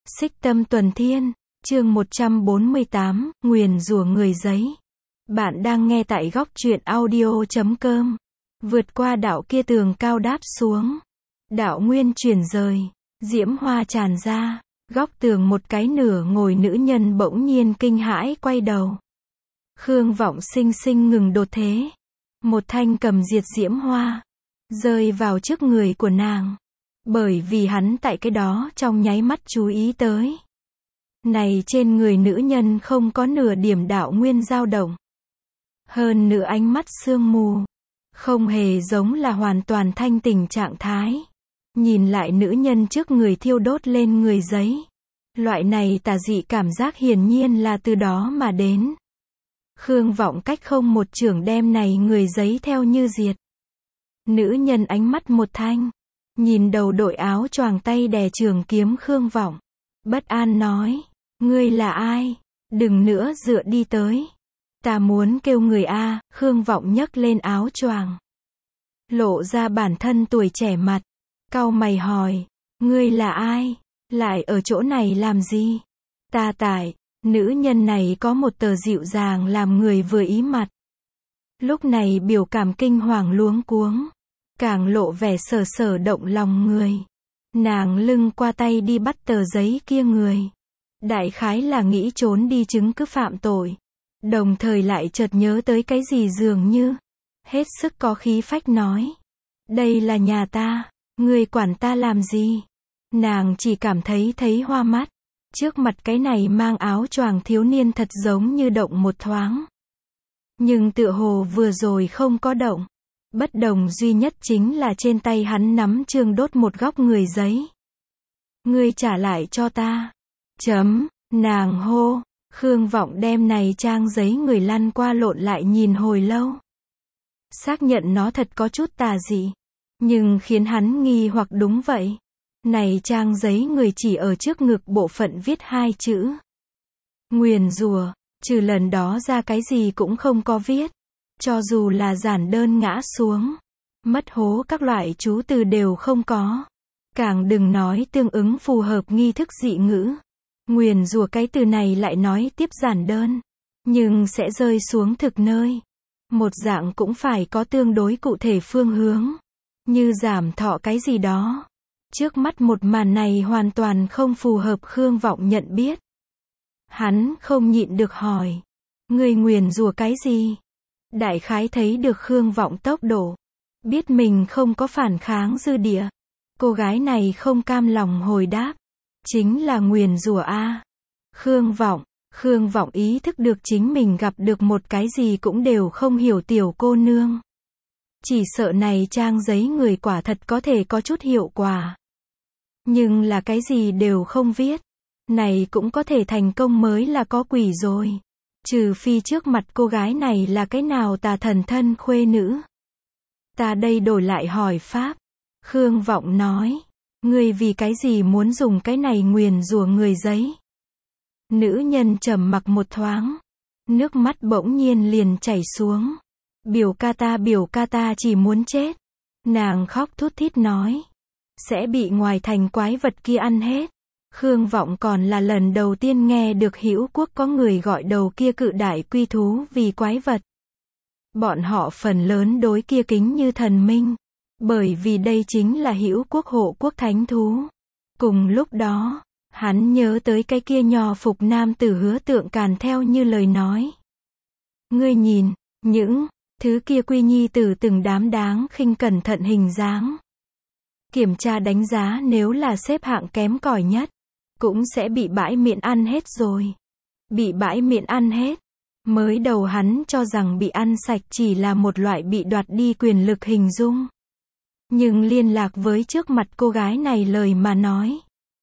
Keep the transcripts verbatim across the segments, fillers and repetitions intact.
Xích Tâm Tuần Thiên, chương một trăm bốn mươi tám, nguyền rủa người giấy. Bạn đang nghe tại góc truyện audio chấm com. Vượt qua đạo kia tường cao đáp xuống. Đạo nguyên chuyển rời, diễm hoa tràn ra, góc tường một cái nửa ngồi nữ nhân bỗng nhiên kinh hãi quay đầu. Khương Vọng sinh sinh ngừng đột thế. Một thanh cầm diệt diễm hoa, rơi vào trước người của nàng. Bởi vì hắn tại cái đó trong nháy mắt chú ý tới. Này trên người nữ nhân không có nửa điểm đạo nguyên dao động. Hơn nửa ánh mắt sương mù. Không hề giống là hoàn toàn thanh tỉnh trạng thái. Nhìn lại nữ nhân trước người thiêu đốt lên người giấy. Loại này tà dị cảm giác hiển nhiên là từ đó mà đến. Khương Vọng cách không một chưởng đem này người giấy theo như diệt. Nữ nhân ánh mắt một thanh. Nhìn đầu đội áo choàng tay đè trường kiếm Khương Vọng. Bất an nói. Ngươi là ai? Đừng nữa dựa đi tới. Ta muốn kêu người A. Khương Vọng nhấc lên áo choàng. Lộ ra bản thân tuổi trẻ mặt. Cau mày hỏi. Ngươi là ai? Lại ở chỗ này làm gì? Ta tại. Nữ nhân này có một tờ dịu dàng làm người vừa ý mặt. Lúc này biểu cảm kinh hoàng luống cuống. Càng lộ vẻ sở sở động lòng người. Nàng lưng qua tay đi bắt tờ giấy kia người. Đại khái là nghĩ trốn đi chứng cứ phạm tội. Đồng thời lại chợt nhớ tới cái gì dường như. Hết sức có khí phách nói. Đây là nhà ta. Ngươi quản ta làm gì? Nàng chỉ cảm thấy thấy hoa mắt. Trước mặt cái này mang áo choàng thiếu niên thật giống như động một thoáng. Nhưng tựa hồ vừa rồi không có động. Bất đồng duy nhất chính là trên tay hắn nắm chương đốt một góc người giấy. Ngươi trả lại cho ta. Chấm, nàng hô. Khương Vọng đem này trang giấy người lăn qua lộn lại nhìn hồi lâu. Xác nhận nó thật có chút tà dị. Nhưng khiến hắn nghi hoặc đúng vậy. Này trang giấy người chỉ ở trước ngực bộ phận viết hai chữ. Nguyền rủa, trừ lần đó ra cái gì cũng không có viết. Cho dù là giản đơn ngã xuống, mất hố các loại chú từ đều không có. Càng đừng nói tương ứng phù hợp nghi thức dị ngữ. Nguyền rủa cái từ này lại nói tiếp giản đơn, nhưng sẽ rơi xuống thực nơi. Một dạng cũng phải có tương đối cụ thể phương hướng, như giảm thọ cái gì đó. Trước mắt một màn này hoàn toàn không phù hợp Khương Vọng nhận biết. Hắn không nhịn được hỏi. Người nguyền rủa cái gì? Đại khái thấy được Khương Vọng tốc độ. Biết mình không có phản kháng dư địa. Cô gái này không cam lòng hồi đáp. Chính là nguyền rủa A. Khương Vọng. Khương Vọng ý thức được chính mình gặp được một cái gì cũng đều không hiểu tiểu cô nương. Chỉ sợ này trang giấy người quả thật có thể có chút hiệu quả. Nhưng là cái gì đều không viết. Này cũng có thể thành công mới là có quỷ rồi. Trừ phi trước mặt cô gái này là cái nào tà thần thân khuê nữ. Ta đây đổi lại hỏi pháp. Khương Vọng nói. Ngươi vì cái gì muốn dùng cái này nguyền rủa người giấy? Nữ nhân trầm mặc một thoáng. Nước mắt bỗng nhiên liền chảy xuống. Biểu ca ta biểu ca ta chỉ muốn chết. Nàng khóc thút thít nói. Sẽ bị ngoài thành quái vật kia ăn hết. Khương Vọng còn là lần đầu tiên nghe được Hữu Quốc có người gọi đầu kia cự đại quy thú vì quái vật. Bọn họ phần lớn đối kia kính như thần minh. Bởi vì đây chính là Hữu Quốc hộ quốc thánh thú. Cùng lúc đó, hắn nhớ tới cái kia nho phục nam tử hứa tượng càn theo như lời nói. Ngươi nhìn, những thứ kia quy nhi tử từng đám đáng khinh cẩn thận hình dáng. Kiểm tra đánh giá nếu là xếp hạng kém cỏi nhất, cũng sẽ bị bãi miệng ăn hết rồi. Bị bãi miệng ăn hết. Mới đầu hắn cho rằng bị ăn sạch chỉ là một loại bị đoạt đi quyền lực hình dung. Nhưng liên lạc với trước mặt cô gái này lời mà nói.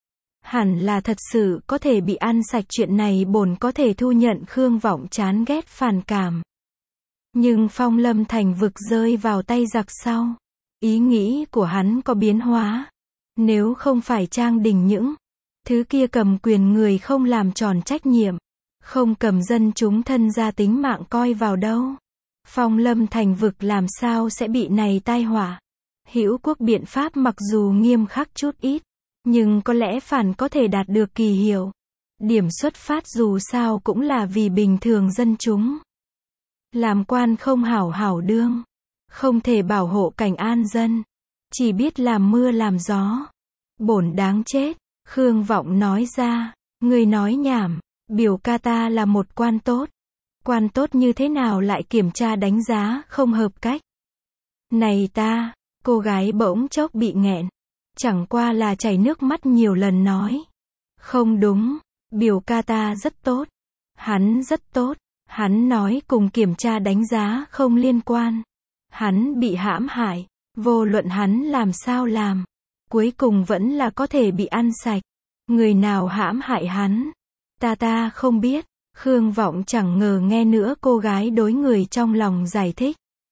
Hẳn là thật sự có thể bị ăn sạch chuyện này bổn có thể thu nhận Khương Vọng chán ghét phản cảm. Nhưng Phong Lâm thành vực rơi vào tay giặc sau. Ý nghĩ của hắn có biến hóa. Nếu không phải Trang Đình những thứ kia cầm quyền người không làm tròn trách nhiệm. Không cầm dân chúng thân gia tính mạng coi vào đâu. Phong Lâm thành vực làm sao sẽ bị này tai họa. Hữu Quốc biện pháp mặc dù nghiêm khắc chút ít. Nhưng có lẽ phản có thể đạt được kỳ hiệu. Điểm xuất phát dù sao cũng là vì bình thường dân chúng. Làm quan không hảo hảo đương. Không thể bảo hộ cảnh an dân. Chỉ biết làm mưa làm gió. Bổn đáng chết. Khương Vọng nói ra. Người nói nhảm. Biểu ca ta là một quan tốt. Quan tốt như thế nào lại kiểm tra đánh giá không hợp cách. Này ta. Cô gái bỗng chốc bị nghẹn. Chẳng qua là chảy nước mắt nhiều lần nói. Không đúng. Biểu ca ta rất tốt. Hắn rất tốt. Hắn nói cùng kiểm tra đánh giá không liên quan. Hắn bị hãm hại. Vô luận hắn làm sao làm. Cuối cùng vẫn là có thể bị ăn sạch. Người nào hãm hại hắn? Ta ta không biết. Khương Vọng chẳng ngờ nghe nữa cô gái đối người trong lòng giải thích.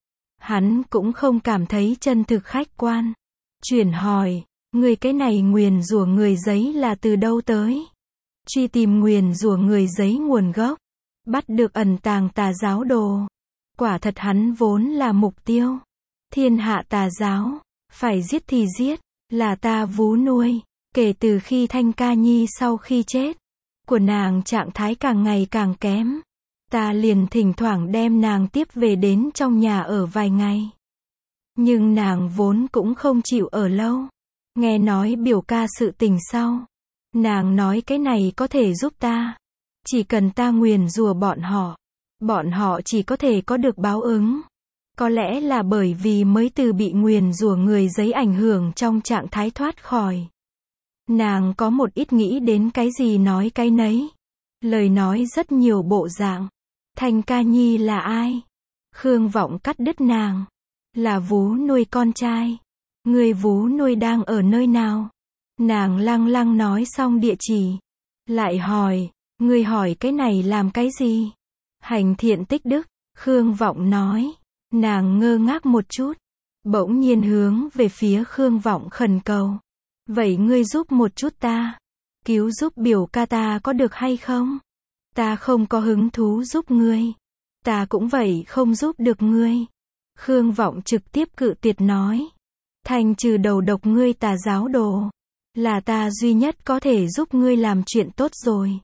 Hắn cũng không cảm thấy chân thực khách quan. Chuyển hỏi. Người cái này nguyền rủa người giấy là từ đâu tới? Truy tìm nguyền rủa người giấy nguồn gốc. Bắt được ẩn tàng tà giáo đồ. Quả thật hắn vốn là mục tiêu. Thiên hạ tà giáo. Phải giết thì giết. Là ta vú nuôi. Kể từ khi Thanh Ca Nhi sau khi chết. Của nàng trạng thái càng ngày càng kém. Ta liền thỉnh thoảng đem nàng tiếp về đến trong nhà ở vài ngày. Nhưng nàng vốn cũng không chịu ở lâu. Nghe nói biểu ca sự tình sau. Nàng nói cái này có thể giúp ta. Chỉ cần ta nguyền rủa bọn họ. Bọn họ chỉ có thể có được báo ứng. Có lẽ là bởi vì mới từ bị nguyền rủa người giấy ảnh hưởng trong trạng thái thoát khỏi. Nàng có một ít nghĩ đến cái gì nói cái nấy. Lời nói rất nhiều bộ dạng. Thanh Ca Nhi là ai? Khương Vọng cắt đứt nàng. Là vú nuôi con trai. Người vú nuôi đang ở nơi nào? Nàng lăng lăng nói xong địa chỉ. Lại hỏi, người hỏi cái này làm cái gì? Hành thiện tích đức, Khương Vọng nói. Nàng ngơ ngác một chút. Bỗng nhiên hướng về phía Khương Vọng khẩn cầu. Vậy ngươi giúp một chút ta. Cứu giúp biểu ca ta có được hay không? Ta không có hứng thú giúp ngươi. Ta cũng vậy không giúp được ngươi. Khương Vọng trực tiếp cự tuyệt nói. Thành trừ đầu độc ngươi tà giáo đồ. Là ta duy nhất có thể giúp ngươi làm chuyện tốt rồi.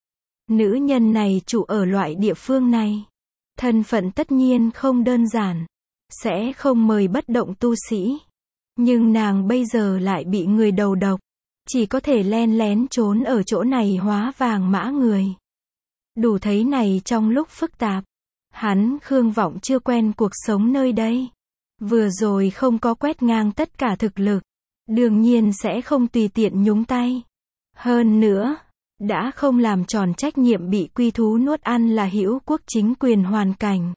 Nữ nhân này trụ ở loại địa phương này. Thân phận tất nhiên không đơn giản. Sẽ không mời bất động tu sĩ. Nhưng nàng bây giờ lại bị người đầu độc. Chỉ có thể len lén trốn ở chỗ này hóa vàng mã người. Đủ thấy này trong lúc phức tạp. Hắn Khương Vọng chưa quen cuộc sống nơi đây. Vừa rồi không có quét ngang tất cả thực lực. Đương nhiên sẽ không tùy tiện nhúng tay. Hơn nữa, đã không làm tròn trách nhiệm bị quy thú nuốt ăn là hữu quốc chính quyền hoàn cảnh.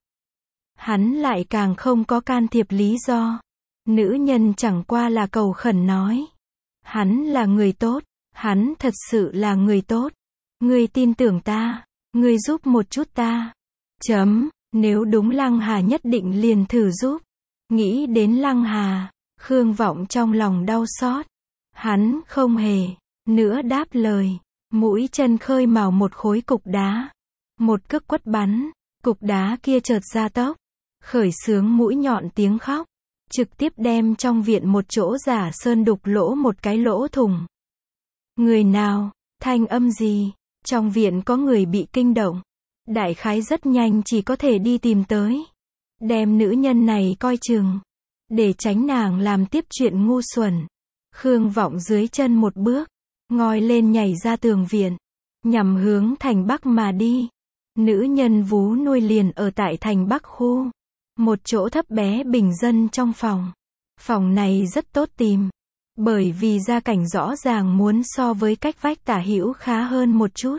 Hắn lại càng không có can thiệp lý do. Nữ nhân chẳng qua là cầu khẩn nói. Hắn là người tốt. Hắn thật sự là người tốt. Ngươi tin tưởng ta. Ngươi giúp một chút ta. Chấm. Nếu đúng Lăng Hà nhất định liền thử giúp. Nghĩ đến Lăng Hà. Khương Vọng trong lòng đau xót. Hắn không hề. Nữa đáp lời. Mũi chân khơi mào một khối cục đá. Một cước quất bắn. Cục đá kia chợt ra tốc. Khởi xướng mũi nhọn tiếng khóc. Trực tiếp đem trong viện một chỗ giả sơn đục lỗ một cái lỗ thủng. Người nào? Thanh âm gì? Trong viện có người bị kinh động. Đại khái rất nhanh chỉ có thể đi tìm tới. Đem nữ nhân này coi chừng. Để tránh nàng làm tiếp chuyện ngu xuẩn. Khương Vọng dưới chân một bước. Ngoi lên nhảy ra tường viện. Nhằm hướng thành Bắc mà đi. Nữ nhân vú nuôi liền ở tại thành Bắc khu. Một chỗ thấp bé bình dân trong phòng. Phòng này rất tốt tìm. Bởi vì gia cảnh rõ ràng muốn so với cách vách tả hữu khá hơn một chút.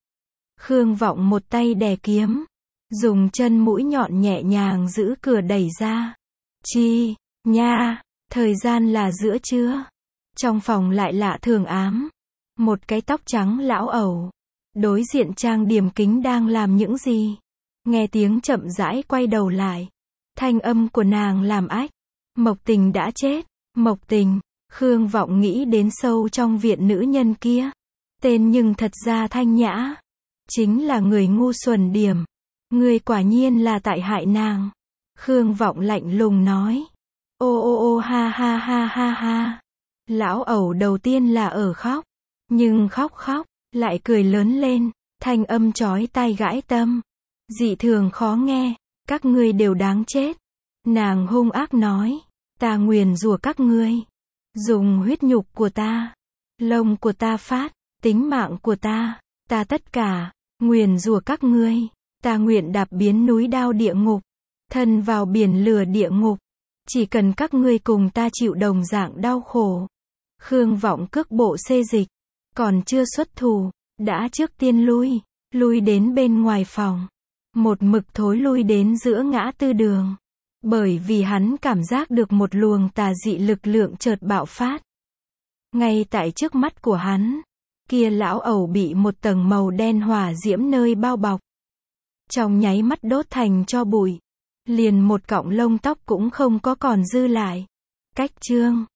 Khương Vọng một tay đè kiếm. Dùng chân mũi nhọn nhẹ nhàng giữ cửa đẩy ra. Chi, nha, thời gian là giữa trưa. Trong phòng lại lạ thường ám. Một cái tóc trắng lão ẩu. Đối diện trang điểm kính đang làm những gì? Nghe tiếng chậm rãi quay đầu lại. Thanh âm của nàng làm ách. Mộc Tình đã chết. Mộc Tình. Khương Vọng nghĩ đến sâu trong viện nữ nhân kia. Tên nhưng thật ra thanh nhã. Chính là người ngu xuẩn điểm. Người quả nhiên là tại hại nàng. Khương Vọng lạnh lùng nói. Ô ô ô ha ha ha ha ha. Lão ẩu đầu tiên là ở khóc, nhưng khóc khóc, lại cười lớn lên, thanh âm chói tai gãi tâm. Dị thường khó nghe, các ngươi đều đáng chết. Nàng hung ác nói, ta nguyền rủa các ngươi. Dùng huyết nhục của ta, lông của ta phát, tính mạng của ta, ta tất cả, nguyền rủa các ngươi. Ta nguyện đạp biến núi đao địa ngục, thân vào biển lửa địa ngục. Chỉ cần các ngươi cùng ta chịu đồng dạng đau khổ. Khương Vọng cước bộ xê dịch, còn chưa xuất thủ, đã trước tiên lui, lui đến bên ngoài phòng. Một mực thối lui đến giữa ngã tư đường. Bởi vì hắn cảm giác được một luồng tà dị lực lượng chợt bạo phát. Ngay tại trước mắt của hắn, kia lão ẩu bị một tầng màu đen hỏa diễm nơi bao bọc. Trong nháy mắt đốt thành tro bụi. Liền một cọng lông tóc cũng không có còn dư lại. Cách chương